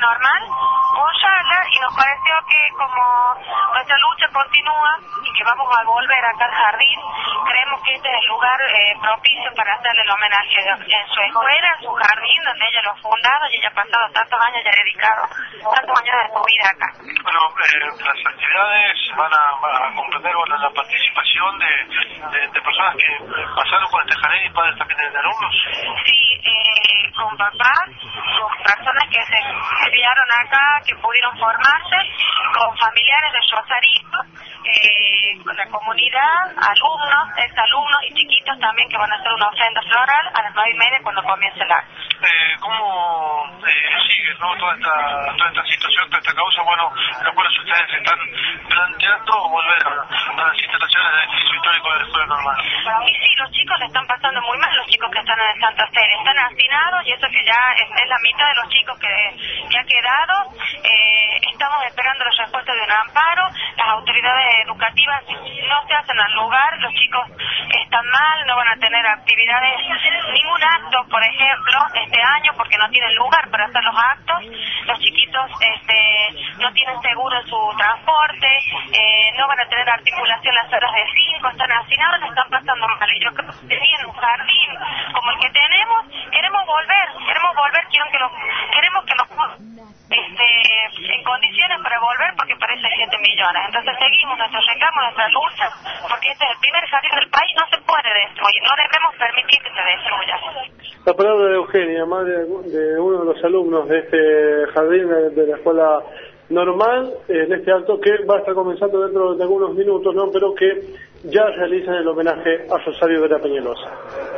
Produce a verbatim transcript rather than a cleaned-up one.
normal, Oyala, y nos pareció que como nuestra lucha continúa y que vamos a volver acá al jardín, creemos que este es el lugar eh, propicio para hacerle el homenaje en su escuela, en su jardín, donde ella lo ha fundado y ella ha pasado tantos años y ha dedicado tantos años de su vida acá. Bueno, eh, las actividades van a, a comprender bueno, la participación de, de, de personas que pasaron por este jardín y padres también de alumnos. Sí, eh, con papás, con personas que se criaron acá, que pudieron formarse, con familiares de Rosarito, eh, con la comunidad, alumnos, exalumnos y chiquitos también que van a hacer una ofrenda floral a las nueve y media cuando comience el acto. Eh, ¿Cómo eh, sigue ¿no? toda, esta, toda esta situación, toda esta causa? Bueno, los cuales ustedes están planteando volver a, a las instalaciones del edificio histórico de la escuela normal. Y sí, los chicos le están pasando muy mal, los chicos que están en el Santa Fe, están hacinados y eso que ya es, es la mitad de los chicos que, que ha quedado. Eh, estamos esperando la respuesta de un amparo, las autoridades educativas no se hacen al lugar, los chicos están mal, no van a tener actividades, ningún acto, por ejemplo, este año porque no tienen lugar para hacer los actos, los chiquitos este, no tienen seguro en su transporte, eh, no van a tener articulación las horas de cinco, están hacinados, le están pasando mal. Y yo creo que en un jardín como el que tenemos, queremos volver, queremos volver, quieren que lo, queremos que nos este, en condiciones para volver porque parece siete millones. Entonces seguimos nuestro reclamo, nuestra lucha, porque este es el primer jardín del país, no se puede destruir, no debemos permitir que se destruya. La palabra de Eugenia, madre de uno de los alumnos de este jardín de, de la escuela normal, en este acto que va a estar comenzando dentro de algunos minutos, ¿no? Pero que ya realizan el homenaje a Rosario Vera Peñalosa.